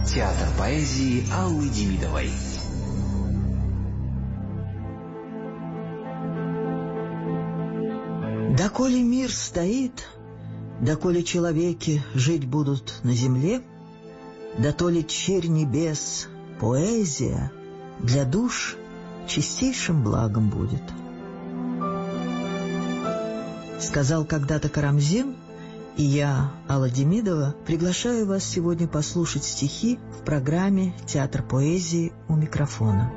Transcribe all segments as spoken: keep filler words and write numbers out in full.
Театр поэзии Аллы Демидовой. Доколе мир стоит, доколе человеки жить будут на земле, дотоле черь небес, поэзия для душ чистейшим благом будет. Сказал когда-то Карамзин, и я, Алла Демидова, приглашаю вас сегодня послушать стихи в программе «Театр поэзии» у микрофона.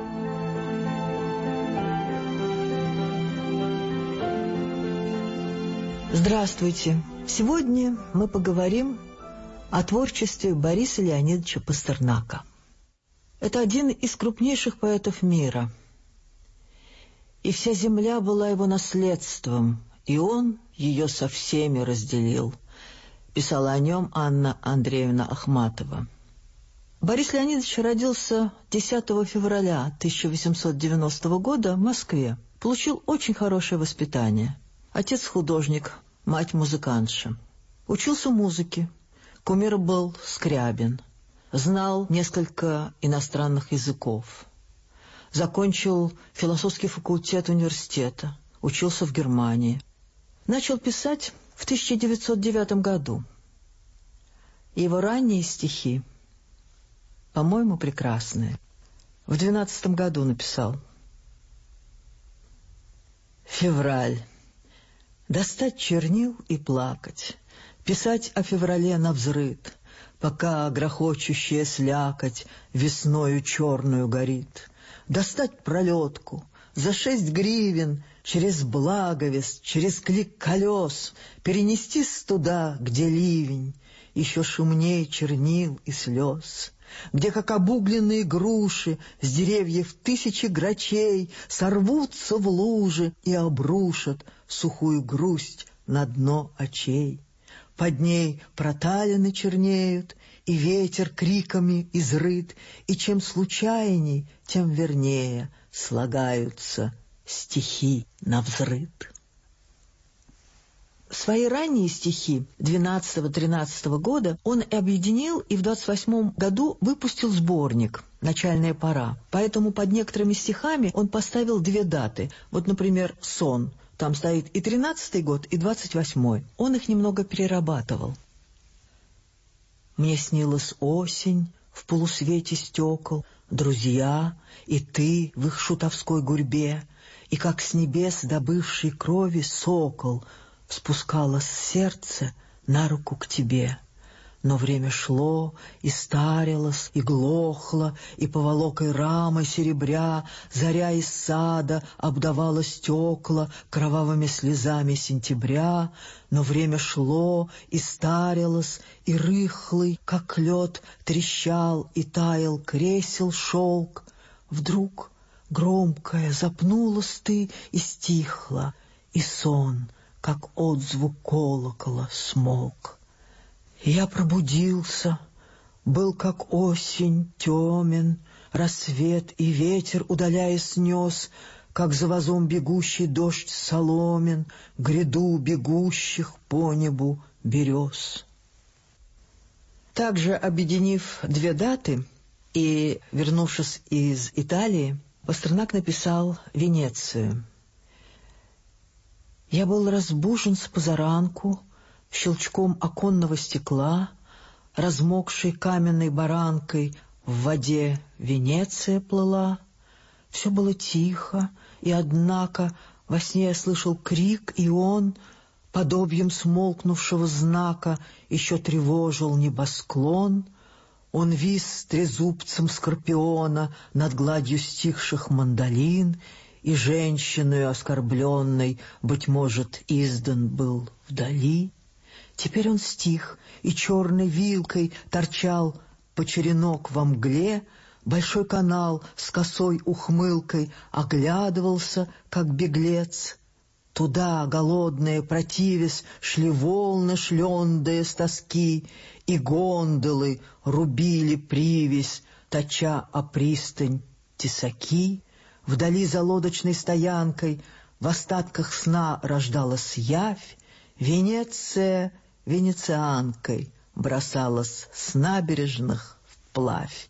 Здравствуйте! Сегодня мы поговорим о творчестве Бориса Леонидовича Пастернака. Это один из крупнейших поэтов мира. И вся земля была его наследством, и он ее со всеми разделил, писала о нем Анна Андреевна Ахматова. Борис Леонидович родился десятого февраля тысяча восемьсот девяностого года в Москве. Получил очень хорошее воспитание. Отец художник, мать музыкантша. Учился музыке. Кумир был Скрябин. Знал несколько иностранных языков. Закончил философский факультет университета. Учился в Германии. Начал писать в тысяча девятьсот девятом году. Его ранние стихи, по-моему, прекрасные. В двенадцатом году написал. Февраль. Достать чернил и плакать, писать о феврале навзрыд, пока грохочущая слякоть весною черную горит. Достать пролетку за шесть гривен через Благовест, через клик колес, перенестись туда, где ливень, еще шумней чернил и слез, где, как обугленные груши, с деревьев тысячи грачей сорвутся в лужи и обрушат сухую грусть на дно очей. Под ней проталины чернеют, и ветер криками изрыт, и чем случайней, тем вернее слагаются стихи навзрыд. Свои ранние стихи двенадцатого-тринадцатого года он объединил и в двадцать восьмом году выпустил сборник «Начальная пора». Поэтому под некоторыми стихами он поставил две даты. Вот, например, «Сон». Там стоит и тринадцатый год, и двадцать восьмой. Он их немного перерабатывал. «Мне снилась осень в полусвете стекол, друзья, и ты в их шутовской гурьбе, и как с небес добывшей крови сокол спускалось сердце на руку к тебе. Но время шло, и старилось, и глохло, и поволокой рамы серебря заря из сада обдавала стекла кровавыми слезами сентября. Но время шло, и старилось, и рыхлый, как лед, трещал и таял кресел шелк. Вдруг громкая запнулась ты и стихла, и сон, как отзвук колокола, смолк. Я пробудился, был как осень, темен, рассвет и ветер, удаляясь, снес, как за вазом бегущий дождь соломен, гряду бегущих по небу берез. Также, объединив две даты и вернувшись из Италии, Пастернак написал «Венецию». Я был разбужен с позаранку щелчком оконного стекла, размокшей каменной баранкой в воде Венеция плыла. Все было тихо, и, однако, во сне я слышал крик, и он, подобием смолкнувшего знака, еще тревожил небосклон. Он вис трезубцем скорпиона над гладью стихших мандолин, и женщиною оскорбленной, быть может, издан был вдали. Теперь он стих, и черной вилкой торчал по черенок во мгле, большой канал с косой ухмылкой оглядывался, как беглец. Туда, голодные, противясь, шли волны, шлендая с тоски, и гондолы рубили привязь, точа о пристань тесаки. Вдали за лодочной стоянкой в остатках сна рождалась явь, Венеция венецианкой бросалась с набережных в вплавь.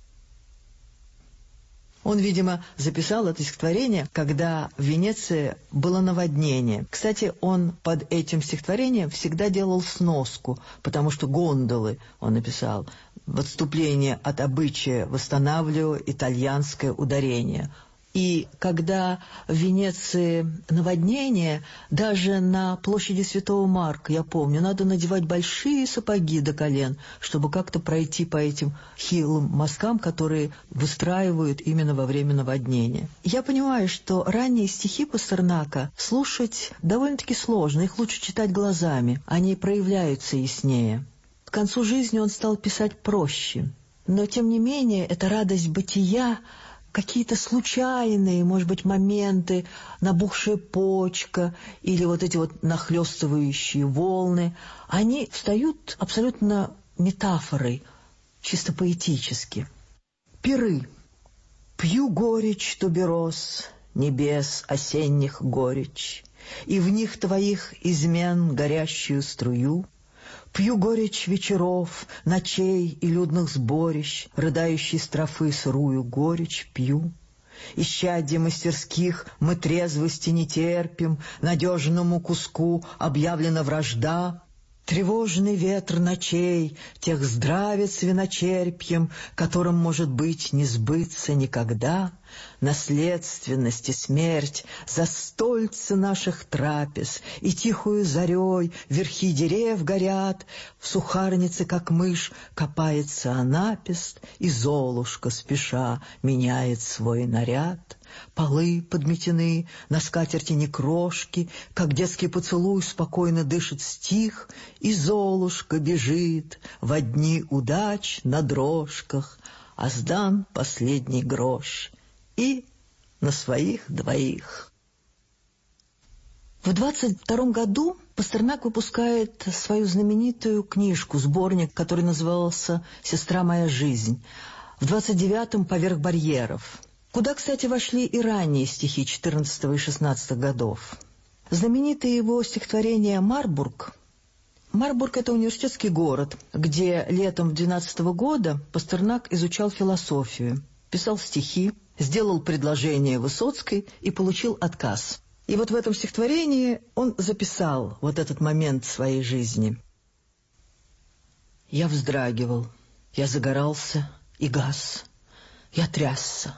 Он, видимо, записал это стихотворение, когда в Венеции было наводнение. Кстати, он под этим стихотворением всегда делал сноску, потому что гондолы, он написал, в отступление от обычая восстанавливаю итальянское ударение. И когда в Венеции наводнение, даже на площади Святого Марка, я помню, надо надевать большие сапоги до колен, чтобы как-то пройти по этим хилым мосткам, которые выстраивают именно во время наводнения. Я понимаю, что ранние стихи Пастернака слушать довольно-таки сложно, их лучше читать глазами, они проявляются яснее. К концу жизни он стал писать проще, но тем не менее эта радость бытия, какие-то случайные, может быть, моменты, набухшая почка или вот эти вот нахлёстывающие волны, они встают абсолютно метафорой, чисто поэтически. Пиры. Пью горечь тубероз, небес осенних горечь, и в них твоих измен горящую струю. Пью горечь вечеров, ночей и людных сборищ, рыдающей строфы сырую горечь пью. Исчадье мастерских мы трезвости не терпим, надежному куску объявлена вражда. Тревожный ветр ночей тех здравит с виночерпьем, которым, может быть, не сбыться никогда. Наследственность и смерть застольцы наших трапез, и тихую зарей верхи дерев горят. В сухарнице, как мышь, копается анапест, и Золушка, спеша, меняет свой наряд. Полы подметены, на скатерти не крошки, как детский поцелуй спокойно дышит стих, и Золушка бежит во дни удач на дрожках, а сдан последний грош и на своих двоих. В двадцать втором году Пастернак выпускает свою знаменитую книжку, сборник, который назывался «Сестра моя жизнь». В двадцать девятом «Поверх барьеров», куда, кстати, вошли и ранние стихи четырнадцатого и шестнадцатого годов. Знаменитое его стихотворение «Марбург». Марбург — это университетский город, где летом двенадцатого года Пастернак изучал философию, писал стихи, сделал предложение Высоцкой и получил отказ. И вот в этом стихотворении он записал вот этот момент своей жизни. «Я вздрагивал, я загорался и гас, я трясся.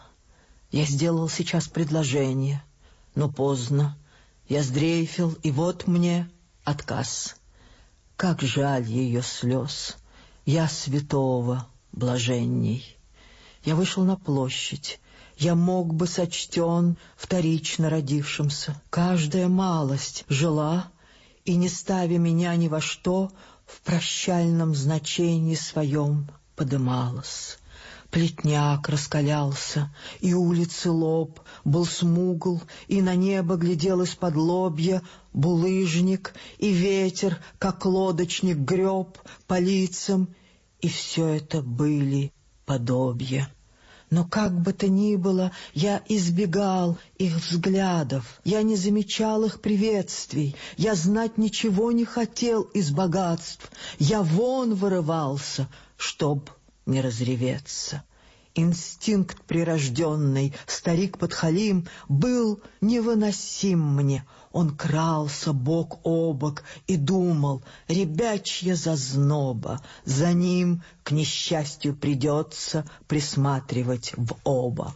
Я сделал сейчас предложение, но поздно. Я сдрейфил, и вот мне отказ. Как жаль ее слез, я святого блаженней. Я вышел на площадь, я мог бы сочтен вторично родившимся. Каждая малость жила, и, не ставя меня ни во что, в прощальном значении своем подымалась. Плетняк раскалялся, и улицы лоб был смугл, и на небо глядел из-под лобья булыжник, и ветер, как лодочник, греб по лицам, и все это были подобия. Но как бы то ни было, я избегал их взглядов, я не замечал их приветствий, я знать ничего не хотел из богатств, я вон вырывался, чтоб не разреветься. Инстинкт прирожденный, старик-подхалим, был невыносим мне. Он крался бок о бок и думал, ребячья зазноба, за ним, к несчастью, придется присматривать в оба.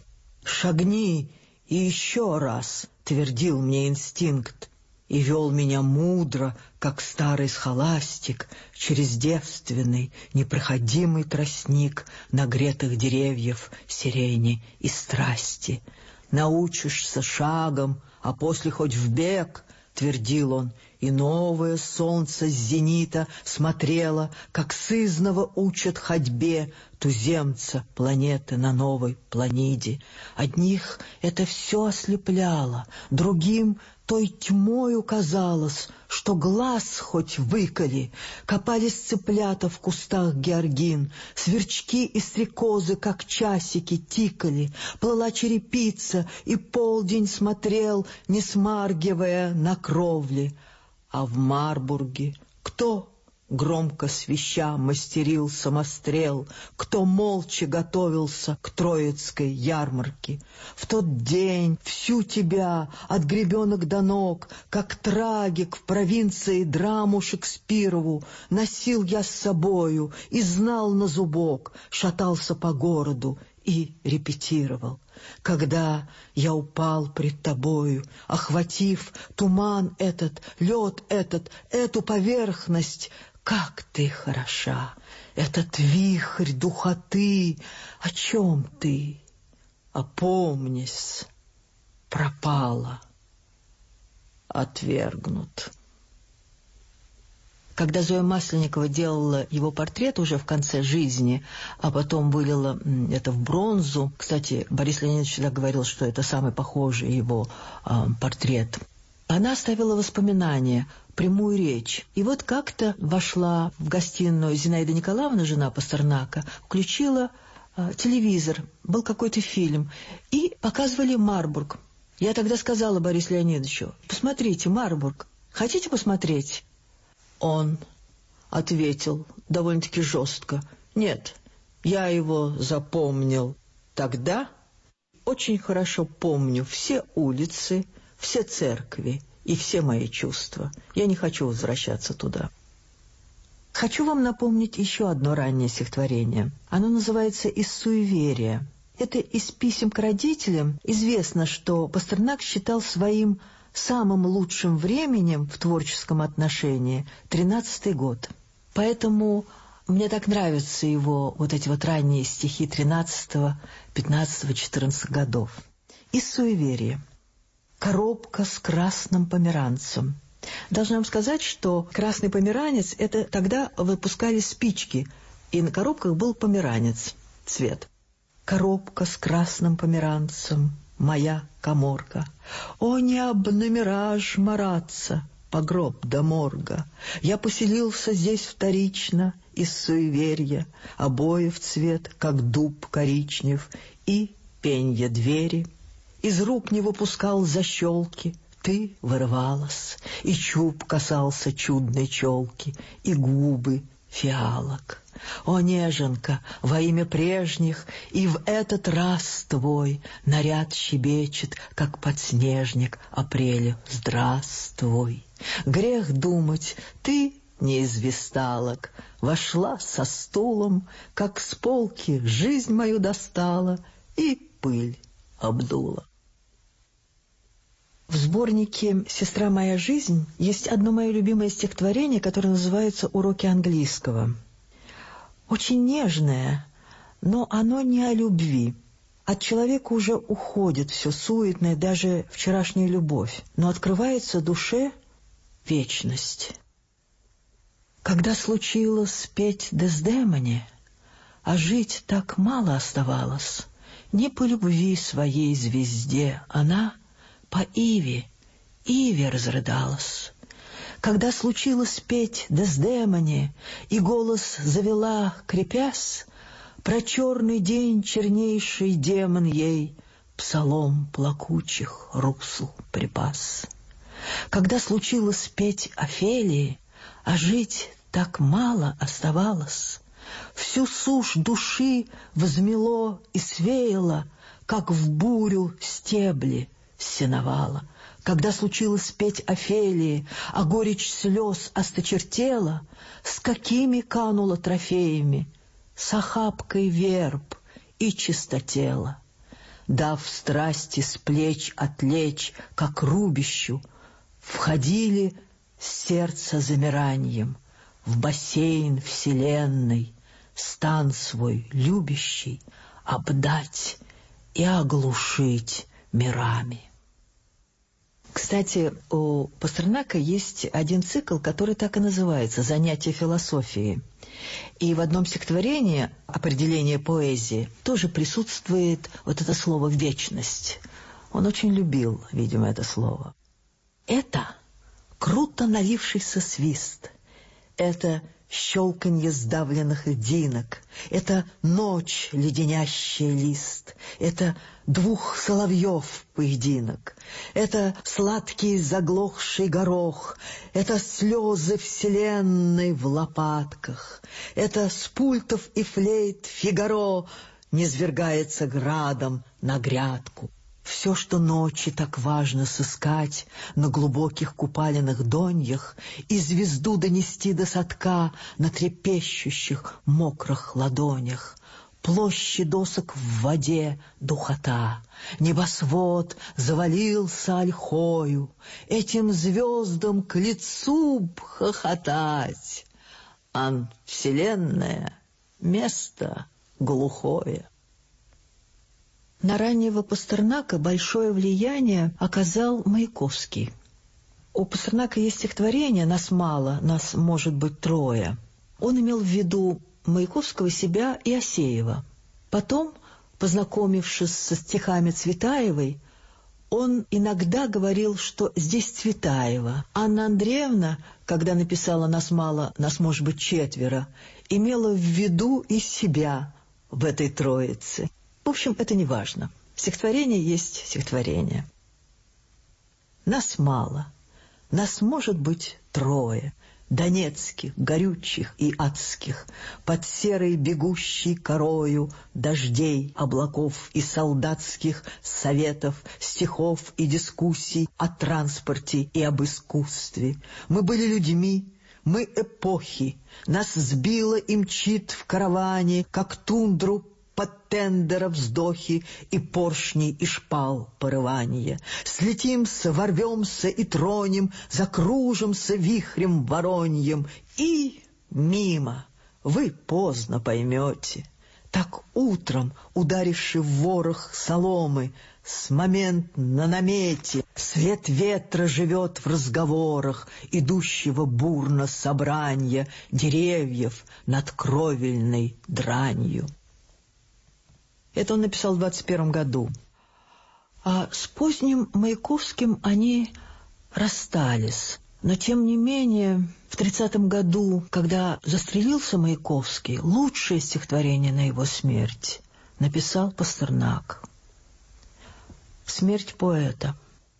«Шагни и еще раз», — твердил мне инстинкт, и вел меня мудро, как старый схоластик, через девственный, непроходимый тростник нагретых деревьев сирени и страсти. «Научишься шагом, а после хоть в бег», — твердил он, и новое солнце с зенита смотрело, как сызново учат ходьбе туземца планеты на новой планиде. Одних это все ослепляло, другим той тьмою казалось, что глаз хоть выколи. Копались цыплята в кустах георгин, сверчки и стрекозы, как часики, тикали. Плыла черепица, и полдень смотрел, не смаргивая на кровли. А в Марбурге кто громко свища мастерил самострел, кто молча готовился к Троицкой ярмарке. В тот день всю тебя, от гребенок до ног, как трагик в провинции драму Шекспирову, носил я с собою и знал на зубок, шатался по городу и репетировал. Когда я упал пред тобою, охватив туман этот, лед этот, эту поверхность, как ты хороша, этот вихрь духоты, о чем ты? Опомнись, пропала, отвергнут. Когда Зоя Масленникова делала его портрет уже в конце жизни, а потом вылила это в бронзу, кстати, Борис Леонидович всегда говорил, что это самый похожий его э, портрет, она оставила воспоминания, прямую речь. И вот как-то вошла в гостиную Зинаида Николаевна, жена Пастернака, включила э, телевизор, был какой-то фильм, и показывали Марбург. Я тогда сказала Борису Леонидовичу: посмотрите, Марбург, хотите посмотреть? Он ответил довольно-таки жестко: нет, я его запомнил тогда, очень хорошо помню все улицы, все церкви и все мои чувства. Я не хочу возвращаться туда. Хочу вам напомнить еще одно раннее стихотворение. Оно называется «Из суеверия». Это из писем к родителям. Известно, что Пастернак считал своим самым лучшим временем в творческом отношении тринадцатый год. Поэтому мне так нравятся его вот эти вот ранние стихи тринадцатого, пятнадцатого, четырнадцатого годов. Из суеверия. Коробка с красным померанцем. Должна вам сказать, что красный померанец — это тогда выпускали спички, и на коробках был померанец, цвет. Коробка с красным померанцем, моя каморка. О, не об номераж мараться, погроб до морга. Я поселился здесь вторично из суеверия, обоев цвет, как дуб коричнев, и пенья двери. Из рук не выпускал защелки, ты вырывалась, и чуб касался чудной челки, и губы фиалок. О, неженка, во имя прежних, и в этот раз твой наряд щебечет, как подснежник апреля. Здравствуй! Грех думать, ты не из весталок, вошла со стулом, как с полки жизнь мою достала и пыль обдула. В сборнике «Сестра моя жизнь» есть одно мое любимое стихотворение, которое называется «Уроки английского». Очень нежное, но оно не о любви. От человека уже уходит все суетное, даже вчерашняя любовь, но открывается душе вечность. Когда случилось петь Дездемоне, а жить так мало оставалось, не по любви своей звезде она по Иве, Иве разрыдалась. Когда случилось петь Дездемоне, и голос завела, крепясь, про черный день чернейший демон ей псалом плакучих русл припас. Когда случилось петь Офелии, а жить так мало оставалось, всю сушь души взмело и свеяло, как в бурю стебли сеновала. Когда случилось петь Офелии, а горечь слез осточертела, с какими канула трофеями, с охапкой верб и чистотела. Дав страсти с плеч отлечь, как рубищу, входили с сердца замиранием в бассейн вселенной, стан свой любящий обдать и оглушить мирами. Кстати, у Пастернака есть один цикл, который так и называется «Занятия философией». И в одном стихотворении определение поэзии тоже присутствует вот это слово «вечность». Он очень любил, видимо, это слово. Это круто налившийся свист, это щелканье сдавленных льдинок, это ночь, леденящая лист, это двух соловьев поединок, это сладкий заглохший горох, это слезы вселенной в лопатках, это с пультов и флейт Фигаро низвергается градом на грядку. Все, что ночи так важно сыскать на глубоких купаленных доньях и звезду донести до садка на трепещущих мокрых ладонях. Площади досок в воде духота, небосвод завалился ольхою, этим звездам к лицу б хохотать, ан вселенная место глухое. На раннего Пастернака большое влияние оказал Маяковский. У Пастернака есть стихотворение «Нас мало, нас может быть трое». Он имел в виду Маяковского, себя и Асеева. Потом, познакомившись со стихами Цветаевой, он иногда говорил, что здесь Цветаева. Анна Андреевна, когда написала «Нас мало, нас может быть четверо», имела в виду и себя в этой троице. В общем, это не важно. Стихотворение есть стихотворение. Нас мало, нас может быть трое, донецких, горючих и адских, под серой бегущей корою дождей, облаков и солдатских советов, стихов и дискуссий о транспорте и об искусстве. Мы были людьми, мы эпохи, нас сбило и мчит в караване, как тундру под тендера вздохи и поршней и шпал порывания. Слетимся, ворвемся и тронем, закружимся вихрем вороньем. И мимо, вы поздно поймете. Так утром, ударивший в ворох соломы, с момент на намете, свет ветра живет в разговорах идущего бурно собранья деревьев над кровельной дранью. Это он написал в двадцать первом году. А с поздним Маяковским они расстались. Но, тем не менее, в тридцатом году, когда застрелился Маяковский, лучшее стихотворение на его смерть написал Пастернак. Смерть поэта.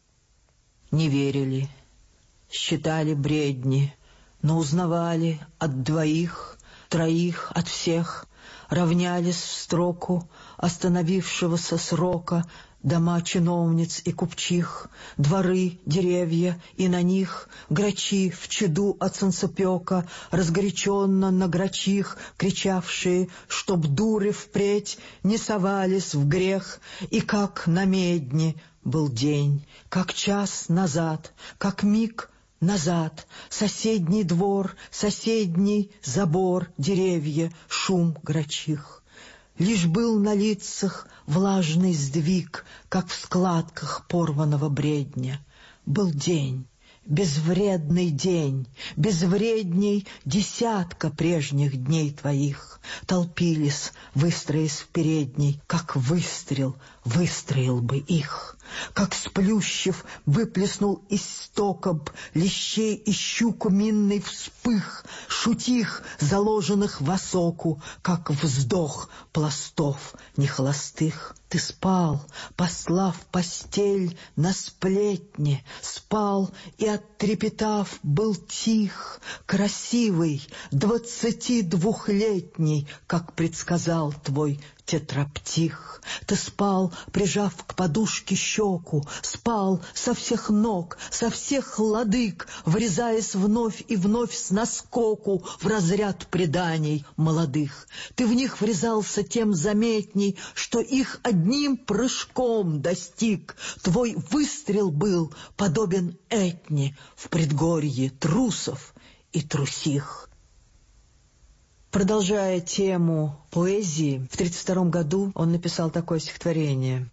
Не верили, считали бредни, но узнавали от двоих, троих, от всех, равнялись в строку остановившегося срока дома чиновниц и купчих, дворы, деревья, и на них грачи в чаду от солнцепека, разгоряченно на грачих, кричавшие, чтоб дуры впредь не совались в грех, и как на медне был день, как час назад, как миг назад, соседний двор, соседний забор, деревья, шум грачих. Лишь был на лицах влажный сдвиг, как в складках порванного бредня. Был день, безвредный день, безвредней десятка прежних дней твоих. Толпились, выстроясь в передней, как выстрел выстроил бы их. Как сплющив, выплеснул из стока б лещей и щуку минный вспых, шутих, заложенных в осоку, как вздох пластов нехолостых. Ты спал, послав постель на сплетне, спал и, оттрепетав, был тих, красивый, двадцатидвухлетний, как предсказал твой тетраптих. Ты спал, прижав к подушке щеку, спал со всех ног, со всех ладык, врезаясь вновь и вновь с наскоку в разряд преданий молодых. Ты в них врезался тем заметней, что их одним прыжком достиг. Твой выстрел был подобен Этне в предгорье трусов и трусих. Продолжая тему поэзии, в тридцать втором году он написал такое стихотворение.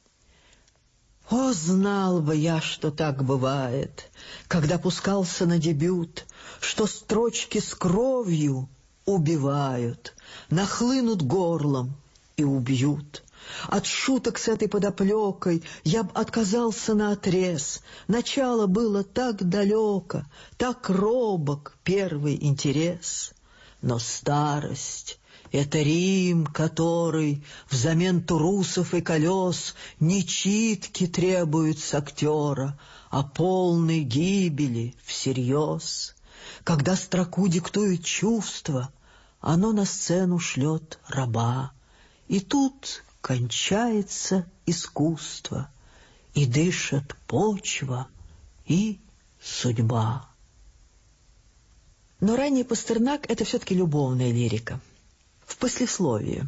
«О, знал бы я, что так бывает, когда пускался на дебют, что строчки с кровью убивают, нахлынут горлом и убьют. От шуток с этой подоплекой я б отказался наотрез. Начало было так далеко, так робок первый интерес. но старость — это Рим, который взамен турусов и колес не читки требует с актера, а полной гибели всерьез. Когда строку диктует чувство, оно на сцену шлет раба, и тут кончается искусство, и дышат почва и судьба. Но ранний Пастернак — это все-таки любовная лирика. В послесловии.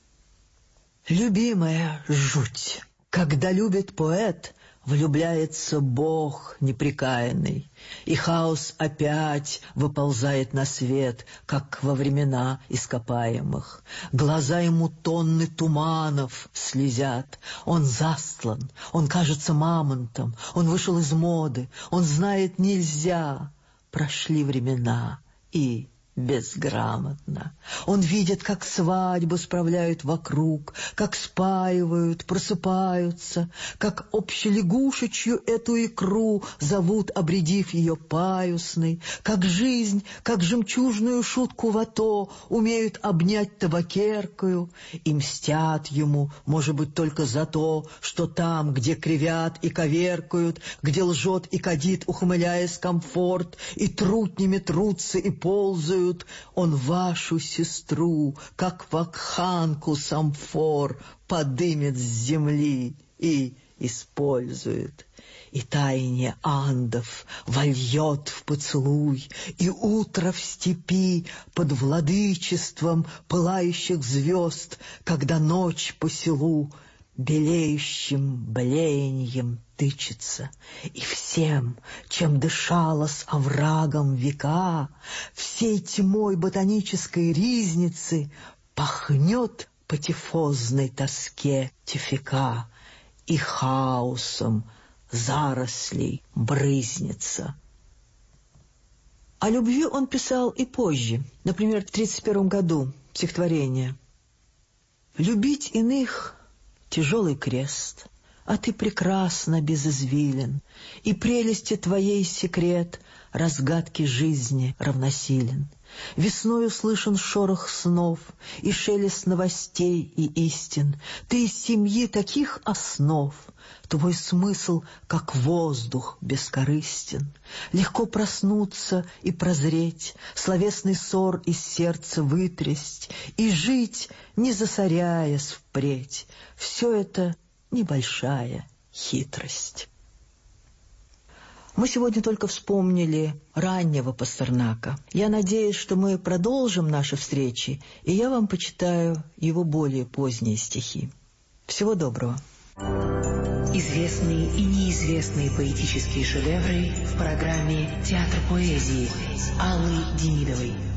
Любимая жуть, когда любит поэт, влюбляется Бог непрекаянный, и хаос опять выползает на свет, как во времена ископаемых. Глаза ему тонны туманов слезят, он застлан, он кажется мамонтом, он вышел из моды, он знает нельзя. Прошли времена и безграмотно. Он видит, как свадьбу справляют вокруг, как спаивают, просыпаются, как общелягушечью эту икру зовут, обредив ее паюсной, как жизнь, как жемчужную шутку вато умеют обнять табакеркою и мстят ему, может быть, только за то, что там, где кривят и коверкают, где лжет и кадит, ухмыляясь комфорт, и трутнями трутся и ползают, он вашу сестру, как вакханку самфор, подымет с земли и использует. И таяние андов вольет в поцелуй, и утро в степи под владычеством пылающих звезд, когда ночь по селу белеющим блеяньем тычется, и всем, чем дышала с оврагом века, всей тьмой ботанической ризницы пахнет по тифозной тоске тифика, и хаосом зарослей брызнется. О любви он писал и позже, например, в тридцать первом году стихотворение: «Любить иных — тяжелый крест, а ты прекрасна без извилин, и прелести твоей секрет разгадке жизни равносилен. Весною слышен шорох снов и шелест новостей и истин. Ты из семьи таких основ, твой смысл, как воздух, бескорыстен. Легко проснуться и прозреть, словесный ссор из сердца вытрясть, и жить, не засоряясь впредь. Все это небольшая хитрость». Мы сегодня только вспомнили раннего Пастернака. Я надеюсь, что мы продолжим наши встречи, и я вам почитаю его более поздние стихи. Всего доброго. Известные и неизвестные поэтические шедевры в программе «Театр поэзии» Аллы Демидовой.